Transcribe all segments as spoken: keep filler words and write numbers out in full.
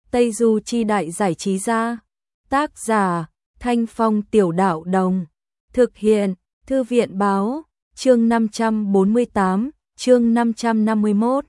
Tây Du Chi Đại Giải Trí Gia. Tác giả Thanh Phong Tiểu Đạo Đồng. Thực hiện Thư viện Báo. Chương năm trăm bốn mươi tám, chương năm trăm năm mươi mốt.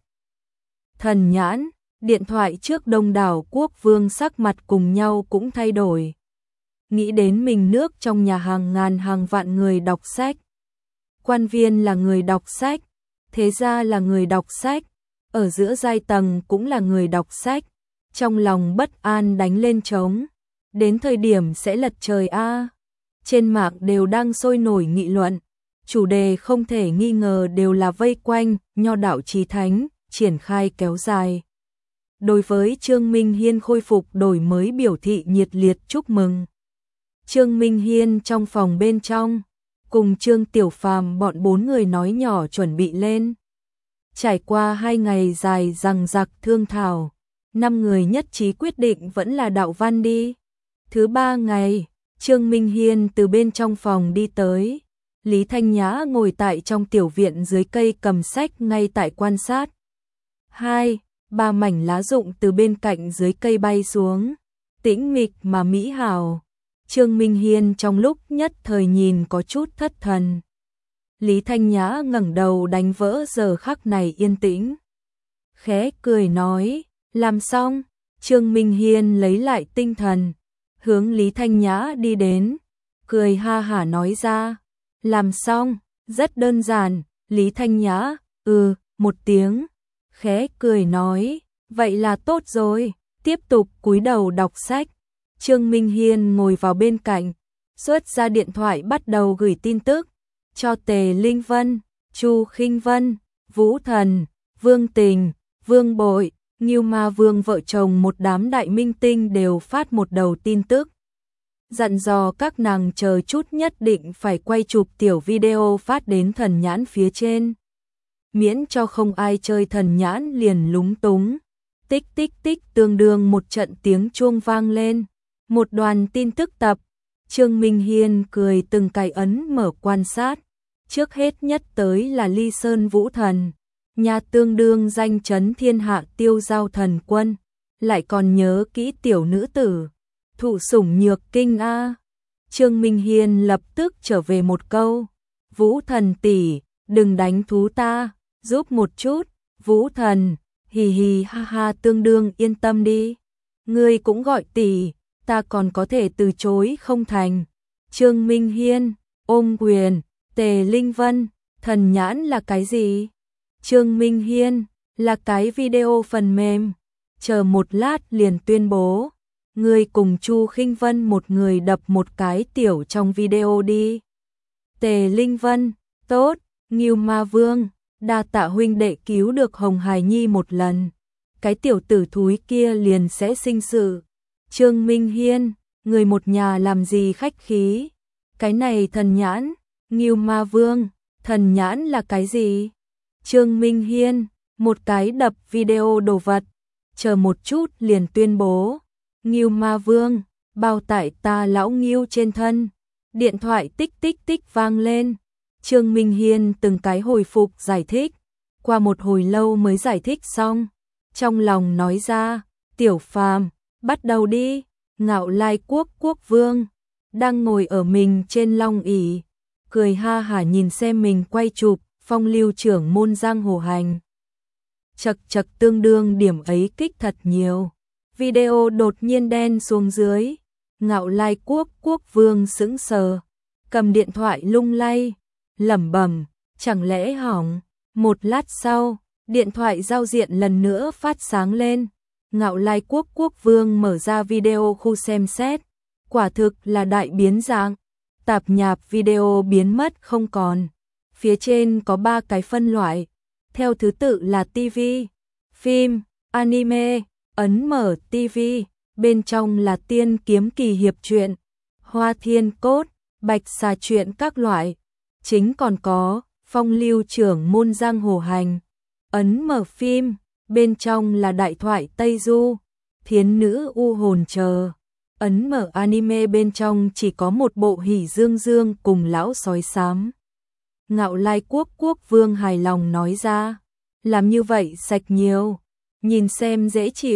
Thần nhãn, điện thoại trước đông đảo quốc vương sắc mặt cùng nhau cũng thay đổi. Nghĩ đến mình nước trong nhà hàng ngàn hàng vạn người đọc sách. Quan viên là người đọc sách, thế gia là người đọc sách, ở giữa giai tầng cũng là người đọc sách. Trong lòng bất an đánh lên trống, đến thời điểm sẽ lật trời a. Trên mạng đều đang sôi nổi nghị luận, chủ đề không thể nghi ngờ đều là vây quanh nho đạo chí thánh, triển khai kéo dài. Đối với Trương Minh Hiên khôi phục đổi mới biểu thị nhiệt liệt chúc mừng. Trương Minh Hiên trong phòng bên trong, cùng Trương Tiểu Phàm bọn bốn người nói nhỏ chuẩn bị lên. Trải qua hai ngày dài dằng dặc thương thảo, năm người nhất trí quyết định vẫn là đạo văn đi. Thứ ba ngày, Trương Minh Hiên từ bên trong phòng đi tới. Lý Thanh Nhã ngồi tại trong tiểu viện dưới cây cầm sách ngay tại quan sát. Hai, ba mảnh lá rụng từ bên cạnh dưới cây bay xuống, tĩnh mịch mà mỹ hảo. Trương Minh Hiên trong lúc nhất thời nhìn có chút thất thần. Lý Thanh Nhã ngẩng đầu đánh vỡ giờ khắc này yên tĩnh. Khẽ cười nói, làm xong. Trương Minh Hiên lấy lại tinh thần, hướng Lý Thanh Nhã đi đến, cười ha hả nói ra, làm xong, rất đơn giản. Lý Thanh Nhã, ừ, một tiếng, khẽ cười nói, vậy là tốt rồi, tiếp tục cúi đầu đọc sách. Trương Minh Hiên ngồi vào bên cạnh, xuất ra điện thoại bắt đầu gửi tin tức, cho Tề Linh Vân, Chu Khinh Vân, Vũ Thần, Vương Tình, Vương Bội, Ngưu Ma Vương vợ chồng một đám đại minh tinh đều phát một đầu tin tức. Dặn dò các nàng chờ chút nhất định phải quay chụp tiểu video phát đến thần nhãn phía trên. Miễn cho không ai chơi thần nhãn liền lúng túng. Tích tích tích tương đương một trận tiếng chuông vang lên. Một đoàn tin tức tập. Trương Minh Hiên cười từng cái ấn mở quan sát. Trước hết nhất tới là Ly Sơn Vũ Thần. Nhà tương đương danh chấn thiên hạ Tiêu Giao Thần Quân. Lại còn nhớ kỹ tiểu nữ tử thụ sủng nhược kinh a. Trương Minh Hiên lập tức trở về một câu, Vũ Thần tỷ, đừng đánh thú ta, giúp một chút. Vũ Thần, hì hì ha ha, tương đương yên tâm đi, ngươi cũng gọi tỷ, ta còn có thể từ chối không thành. Trương Minh Hiên ôm quyền, Tề Linh Vân, thần nhãn là cái gì? Trương Minh Hiên, là cái video phần mềm, chờ một lát liền tuyên bố. Ngươi cùng Chu Khinh Vân một người đập một cái tiểu trong video đi. Tề Linh Vân, tốt. Ngưu Ma Vương, đa tạ huynh đệ cứu được Hồng Hải Nhi một lần. Cái tiểu tử thúi kia liền sẽ sinh sự. Trương Minh Hiên, người một nhà làm gì khách khí. Cái này thần nhãn. Ngưu Ma Vương, thần nhãn là cái gì? Trương Minh Hiên, một cái đập video đồ vật, chờ một chút liền tuyên bố. Ngưu Ma Vương, bao tại ta lão Ngưu trên thân. Điện thoại tích tích tích vang lên. Trương Minh Hiên từng cái hồi phục giải thích. Qua một hồi lâu mới giải thích xong. Trong lòng nói ra, Tiểu Phàm, bắt đầu đi. Ngạo Lai Quốc quốc vương đang ngồi ở mình trên long ỷ, cười ha hả nhìn xem mình quay chụp phong lưu trưởng môn giang hồ hành. Chật chật tương đương điểm ấy kích thật nhiều. Video đột nhiên đen xuống dưới. Ngạo Lai Quốc quốc vương sững sờ, cầm điện thoại lung lay, lẩm bẩm, chẳng lẽ hỏng. Một lát sau, điện thoại giao diện lần nữa phát sáng lên. Ngạo Lai Quốc quốc vương mở ra video khu xem xét, quả thực là đại biến dạng. Tạp nhạp video biến mất không còn. Phía trên có ba cái phân loại, theo thứ tự là ti vi, phim, anime. Ấn mở ti vi, bên trong là Tiên Kiếm Kỳ hiệp truyện, Hoa Thiên Cốt, Bạch Xà truyện các loại. Chính còn có phong lưu trưởng môn giang hồ hành. Ấn mở phim, bên trong là Đại Thoại Tây Du, Thiến Nữ U Hồn chờ. Ấn mở anime, bên trong chỉ có một bộ Hỉ Dương Dương cùng Lão Sói Xám. Ngạo Lai Quốc quốc vương hài lòng nói ra, làm như vậy sạch nhiều, nhìn xem dễ chịu.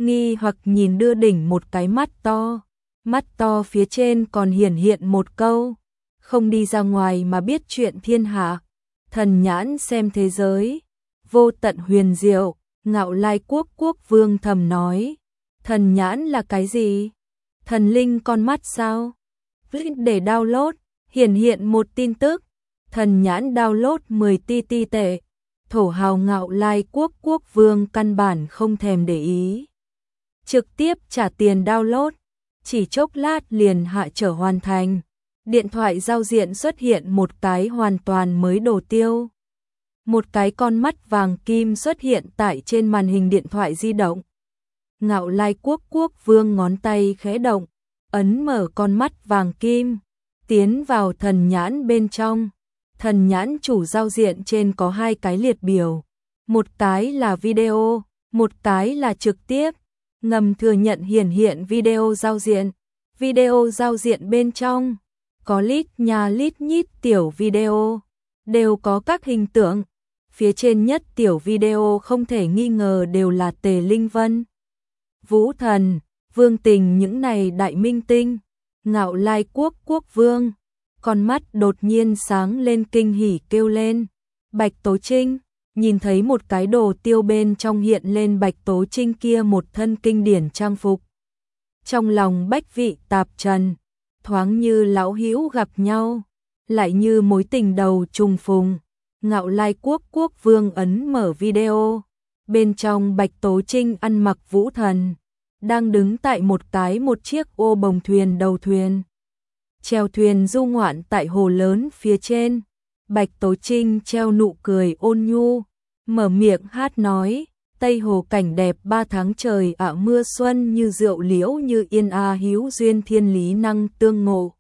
nghi hoặc nhìn đưa đỉnh một cái mắt to. Mắt to phía trên còn hiển hiện một câu, không đi ra ngoài mà biết chuyện thiên hạ. Thần nhãn xem thế giới, vô tận huyền diệu. Ngạo Lai Quốc quốc vương thầm nói, thần nhãn là cái gì? Thần linh con mắt sao? Để download, hiển hiện một tin tức, thần nhãn download mười ti ti tệ. Thổ hào Ngạo Lai Quốc quốc vương căn bản không thèm để ý, trực tiếp trả tiền download, chỉ chốc lát liền hạ trở hoàn thành. Điện thoại giao diện xuất hiện một cái hoàn toàn mới đồ tiêu. Một cái con mắt vàng kim xuất hiện tại trên màn hình điện thoại di động. Ngạo Lai Quốc quốc vương ngón tay khẽ động, ấn mở con mắt vàng kim, tiến vào thần nhãn bên trong. Thần nhãn chủ giao diện trên có hai cái liệt biểu, một cái là video, một cái là trực tiếp. Ngầm thừa nhận hiển hiện video giao diện. Video giao diện bên trong có lít nhà lít nhít tiểu video, đều có các hình tượng. Phía trên nhất tiểu video không thể nghi ngờ đều là Tề Linh Vân, Vũ Thần, Vương Tình những này đại minh tinh. Ngạo Lai Quốc quốc vương, con mắt đột nhiên sáng lên kinh hỉ kêu lên. Bạch Tố Trinh, nhìn thấy một cái đồ tiêu bên trong hiện lên Bạch Tố Trinh kia một thân kinh điển trang phục. Trong lòng bách vị tạp trần, thoáng như lão hữu gặp nhau, lại như mối tình đầu trùng phùng. Ngạo Lai Quốc quốc vương ấn mở video, bên trong Bạch Tố Trinh ăn mặc vũ thần, đang đứng tại một cái một chiếc ô bồng thuyền đầu thuyền. Chèo thuyền du ngoạn tại hồ lớn phía trên. Bạch Tố Trinh treo nụ cười ôn nhu, mở miệng hát nói, Tây hồ cảnh đẹp ba tháng trời ạ, mưa xuân như rượu liễu như yên a, hữu duyên thiên lý năng tương ngộ.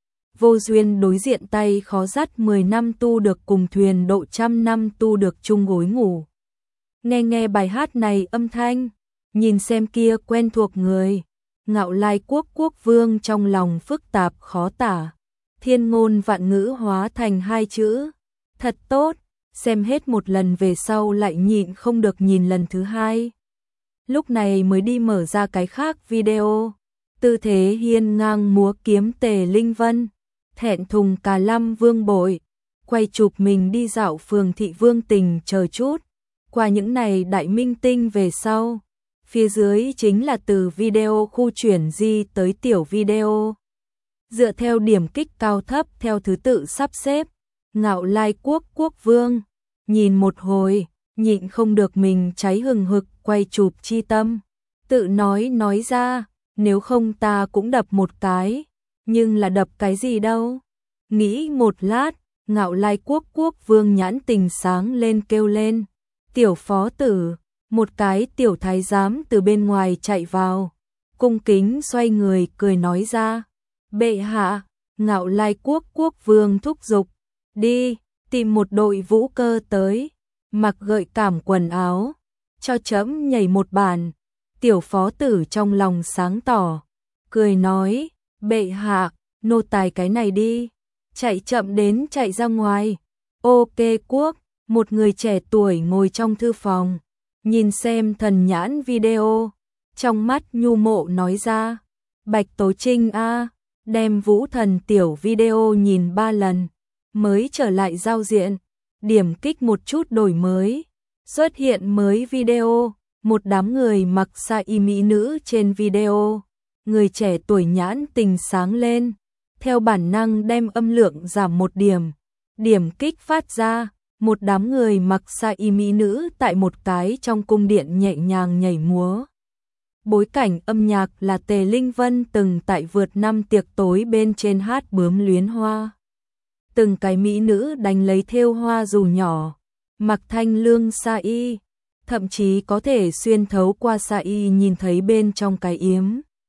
Vô duyên đối diện tay khó dắt, mười năm tu được cùng thuyền độ, trăm năm tu được chung gối ngủ. Nghe nghe bài hát này âm thanh, nhìn xem kia quen thuộc người. Ngạo Lai Quốc quốc vương trong lòng phức tạp khó tả, thiên ngôn vạn ngữ hóa thành hai chữ, thật tốt. Xem hết một lần về sau lại nhịn không được nhìn lần thứ hai. Lúc này mới đi mở ra cái khác video, tư thế hiên ngang múa kiếm Tề Linh Vân, thẹn thùng cả lâm vương bội, quay chụp mình đi dạo phường thị Vương Tình chờ chút. Qua những này đại minh tinh về sau, phía dưới chính là từ video khu chuyển di tới tiểu video. Dựa theo điểm kích cao thấp theo thứ tự sắp xếp. Ngạo Lai Quốc quốc vương nhìn một hồi, nhịn không được mình cháy hừng hực quay chụp chi tâm, tự nói nói ra, nếu không ta cũng đập một cái, nhưng là đập cái gì đâu. Nghĩ một lát, Ngạo Lai Quốc quốc vương nhãn tình sáng lên kêu lên, tiểu phó tử. Một cái tiểu thái giám từ bên ngoài chạy vào, cung kính xoay người cười nói ra, bệ hạ. Ngạo Lai Quốc quốc vương thúc giục, đi, tìm một đội vũ cơ tới, mặc gợi cảm quần áo, cho trẫm nhảy một bản. Tiểu phó tử trong lòng sáng tỏ, cười nói, bệ hạ, nô tài cái này đi, chạy chậm đến chạy ra ngoài. Ok quốc, một người trẻ tuổi ngồi trong thư phòng, nhìn xem thần nhãn video, trong mắt nhu mộ nói ra, Bạch Tố Trinh a, đem vũ thần tiểu video nhìn ba lần, mới trở lại giao diện, điểm kích một chút đổi mới, xuất hiện mới video, một đám người mặc sa y mỹ nữ trên video. Người trẻ tuổi nhãn tình sáng lên, theo bản năng đem âm lượng giảm một điểm, điểm kích phát ra, một đám người mặc sa y mỹ nữ tại một cái trong cung điện nhẹ nhàng nhảy múa. Bối cảnh âm nhạc là Tề Linh Vân từng tại vượt năm tiệc tối bên trên hát bướm luyến hoa. Từng cái mỹ nữ đánh lấy thêu hoa dù nhỏ, mặc thanh lương sa y, thậm chí có thể xuyên thấu qua sa y nhìn thấy bên trong cái yếm.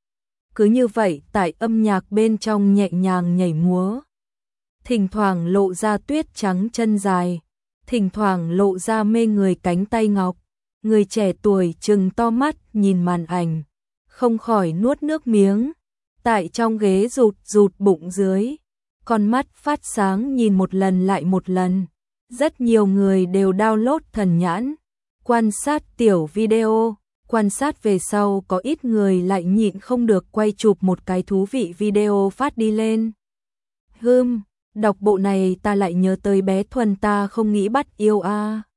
Cứ như vậy tại âm nhạc bên trong nhẹ nhàng nhảy múa. Thỉnh thoảng lộ ra tuyết trắng chân dài, thỉnh thoảng lộ ra mê người cánh tay ngọc. Người trẻ tuổi trừng to mắt nhìn màn ảnh, không khỏi nuốt nước miếng, tại trong ghế rụt rụt bụng dưới, con mắt phát sáng nhìn một lần lại một lần. Rất nhiều người đều download thần nhãn, quan sát tiểu video, Quan sát về sau có ít người lại nhịn không được quay chụp một cái thú vị video phát đi lên. Hừm, đọc bộ này ta lại nhớ tới bé Thuần ta không nghĩ bắt yêu a.